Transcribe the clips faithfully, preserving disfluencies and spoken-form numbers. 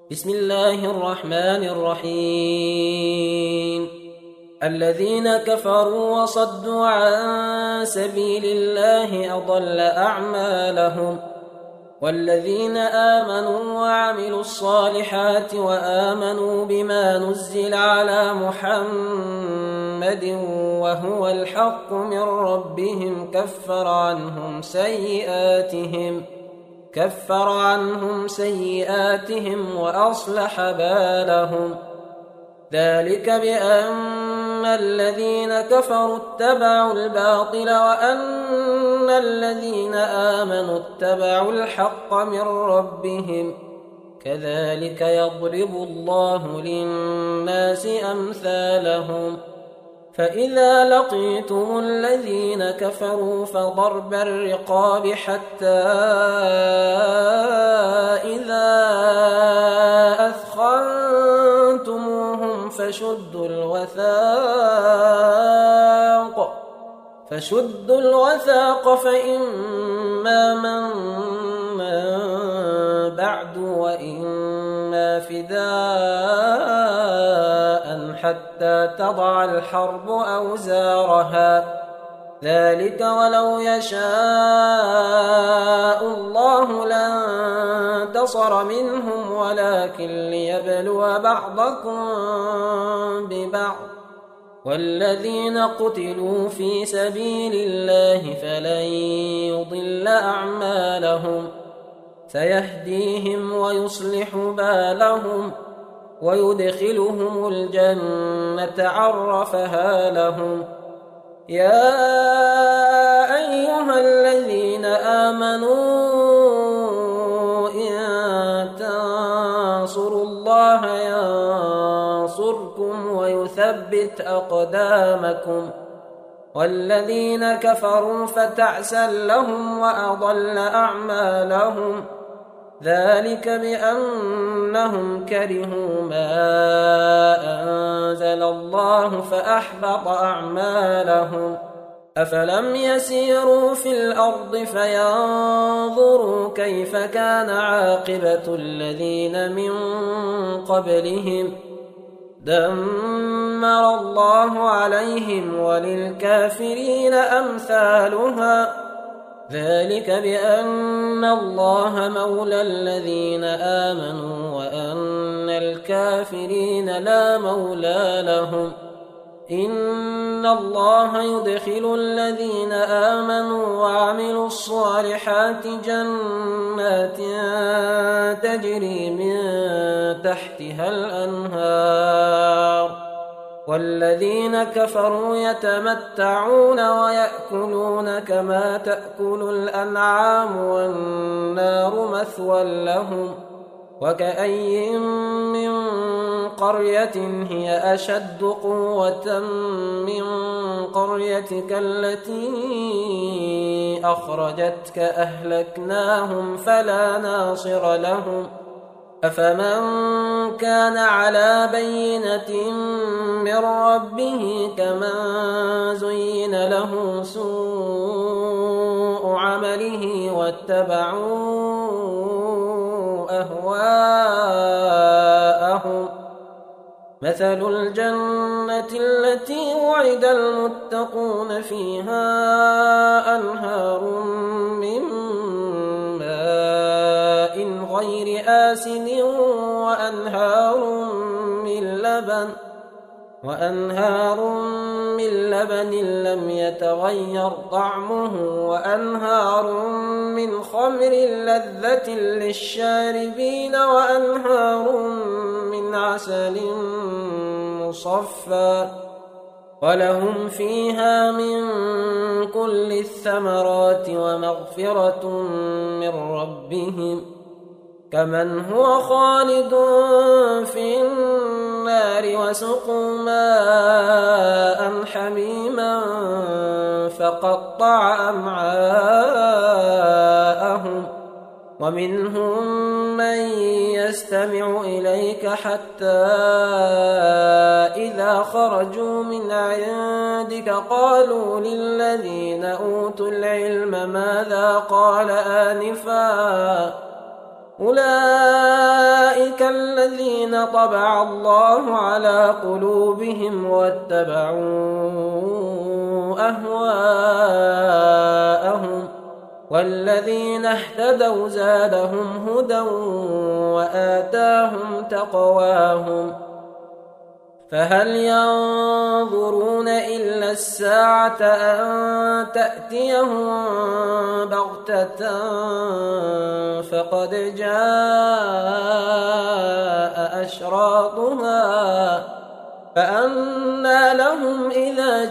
بسم الله الرحمن الرحيم. الذين كفروا وصدوا عن سبيل الله أضل أعمالهم، والذين آمنوا وعملوا الصالحات وآمنوا بما نزل على محمد وهو الحق من ربهم كفر عنهم سيئاتهم كفر عنهم سيئاتهم وأصلح بالهم. ذلك بأن الذين كفروا اتبعوا الباطل وأن الذين آمنوا اتبعوا الحق من ربهم، كذلك يضرب الله للناس أمثالهم. فإذا لقيتم الذين كفروا فضرب الرقاب حتى إذا أثخنتموهم فشدوا الوثاق فشدوا الوثاق فإما من بعد وإما فداء حتى تضع الحرب أوزارها. ذلك ولو يشاء الله لانتصر منهم ولكن ليبلو بعضكم ببعض. والذين قتلوا في سبيل الله فلن يضل أعمالهم، سيهديهم ويصلح بالهم ويدخلهم الجنة عرفها لهم. يا أيها الذين آمنوا إن تنصروا الله ينصركم ويثبت أقدامكم. والذين كفروا فتعسا لهم وأضل أعمالهم، ذلك بأنهم كرهوا ما أنزل الله فأحبط أعمالهم. أفلم يسيروا في الأرض فينظروا كيف كان عاقبة الذين من قبلهم، دمر الله عليهم وللكافرين أمثالها. ذلك بأن الله مولى الذين آمنوا وأن الكافرين لا مولى لهم. إن الله يدخل الذين آمنوا وعملوا الصالحات جنات تجري من تحتها الأنهار، والذين كفروا يتمتعون ويأكلون كما تأكل الأنعام والنار مثوى لهم. وكأي من قرية هي أشد قوة من قريتك التي أخرجتك أهلكناهم فلا ناصر لهم. أفمن كان على بينة من ربه كمن زين له سوء عمله واتبعوا أهواءهم. مثل الجنة التي وعد المتقون فيها أنهار من ماء غير آسن وأنهار من لبن وأنهار من لبن لم يتغير طعمه وأنهار من خمر لذة للشاربين وأنهار من عسل مصفى ولهم فيها من كل الثمرات ومغفرة من ربهم كمن هو خالد في النار وسقوا ماء حميما فقطع أمعاءهم. ومنهم من يستمع إليك حتى إذا خرجوا من عندك قالوا للذين أوتوا العلم ماذا قال آنفا أولئك الذين طبع الله على قلوبهم واتبعوا أهواءهم، والذين اهتدوا زادهم هدى وآتاهم تقواهم. فهل ينظرون إلا الساعة أن تأتيهم بغتة فقد جاء أشراطها، فأنى لهم إذا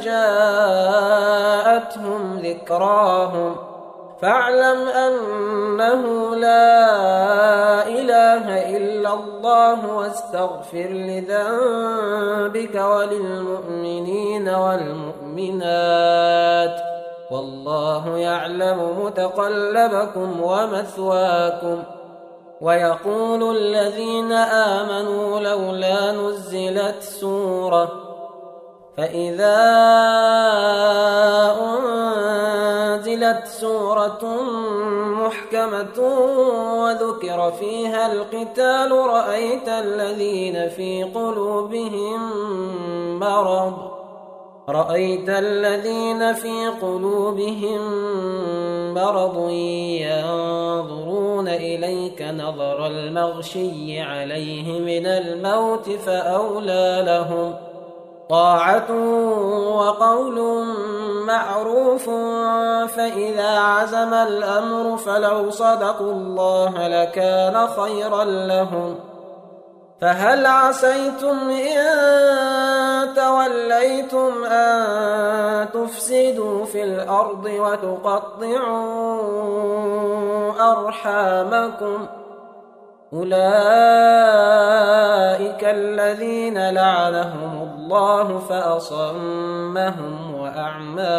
جاءتهم ذكراهم. فاعلم أنه لا إله إلا الله واستغفر لذنبك وللمؤمنين والمؤمنات، والله يعلم متقلبكم ومثواكم. ويقول الذين آمنوا لولا نزلت سورة، فإذا أنزلت سورة محكمة وذكر فيها القتال رأيت الذين في قلوبهم مرض رأيت الذين في قلوبهم مرض ينظرون إليك نظر المغشي عليه من الموت، فأولى لهم طاعة وقول معروف. فإذا عزم الأمر فلو صدقوا الله لكان خيرا لهم. فهل عسيتم إن توليتم أن تفسدوا في الأرض وتقطعوا أرحامكم؟ أولئك الذين لعنهم الله فأصمهم وأعمى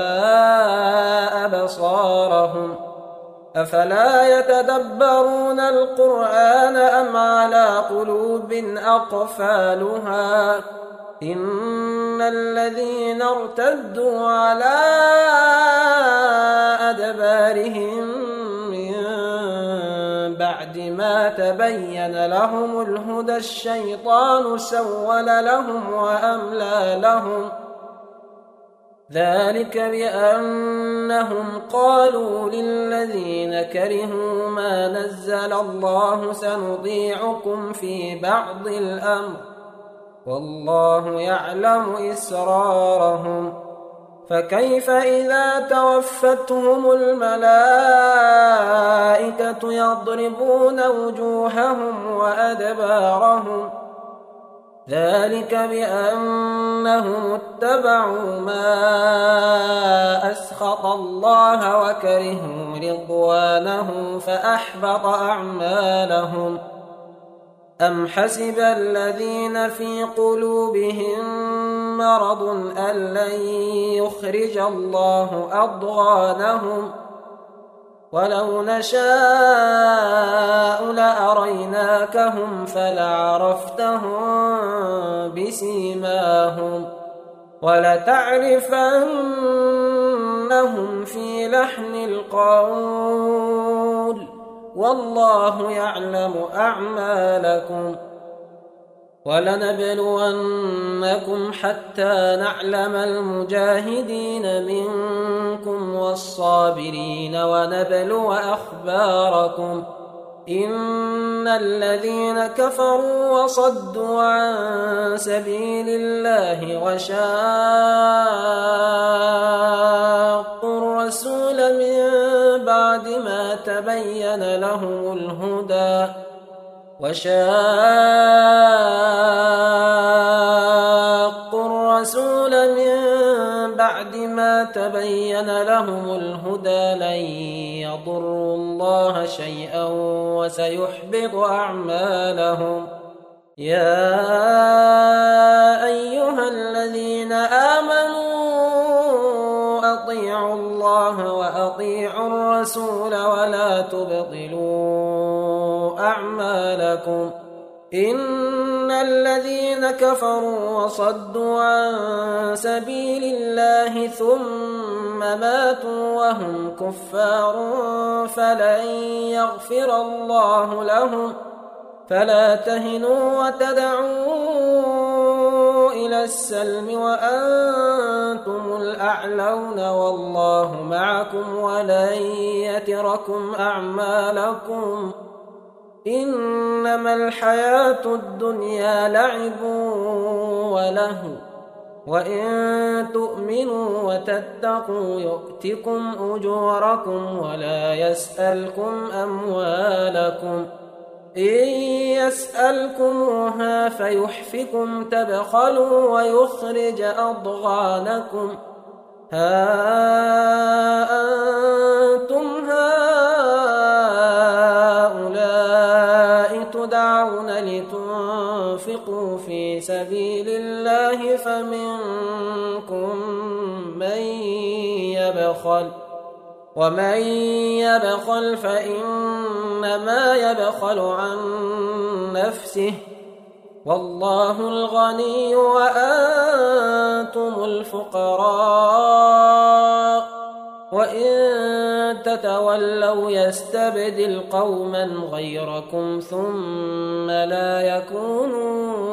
أبصارهم. أفلا يتدبرون القرآن أم على قلوب أقفالها؟ إن الذين ارتدوا على أدبارهم من بعد ما تبين لهم الهدى الشيطان سول لهم وأملى لهم. ذلك بأنهم قالوا للذين كرهوا ما نزل الله سنطيعكم في بعض الأمر، والله يعلم إسرارهم. فكيف إذا توفتهم الملائكة يضربون وجوههم وأدبارهم؟ ذلك بأنهم اتبعوا ما أسخط الله وكرهوا رضوانه فأحبط أعمالهم. أم حسب الذين في قلوبهم مرض أن لن يخرج الله أضغانهم؟ ولو نشاء لأريناكهم فلعرفتهم بسيماهم ولتعرفنهم في لحن القول، والله يعلم أعمالكم. ولنبلونكم حتى نعلم المجاهدين منكم والصابرين ونبلو أخباركم. إن الذين كفروا وصدوا عن سبيل الله وشاقوا الرسول من بعد ما تبين لهم الهدى وشاقوا الرسول من بعد ما تبين لهم الهدى لن يضروا الله شيئا وسيحبط أعمالهم. يا أيها الذين آمنوا أطيعوا الله وأطيعوا الرسول ولا تبطلوا أعمالكم. إن الذين كفروا وصدوا عن سبيل الله ثم ماتوا وهم كفار فلن يغفر الله لهم فلا تهنوا وتدعوا إلى السلم وأنتم الأعلون والله معكم ولن يتركم أعمالكم إنما الحياة الدنيا لعب ولهو وإن تؤمنوا وتتقوا يؤتكم أجوركم ولا يسألكم أموالكم إن يسألكموها فيحفكم تبخلوا ويخرج أضغانكم ها أنتم هؤلاء تدعون لتنفقوا في سبيل الله فمنكم من يبخل ومن يبخل فإنما يبخل عن نفسه والله الغني وأنتم الفقراء وإن تتولوا يستبدل قوما غيركم ثم لا يكونوا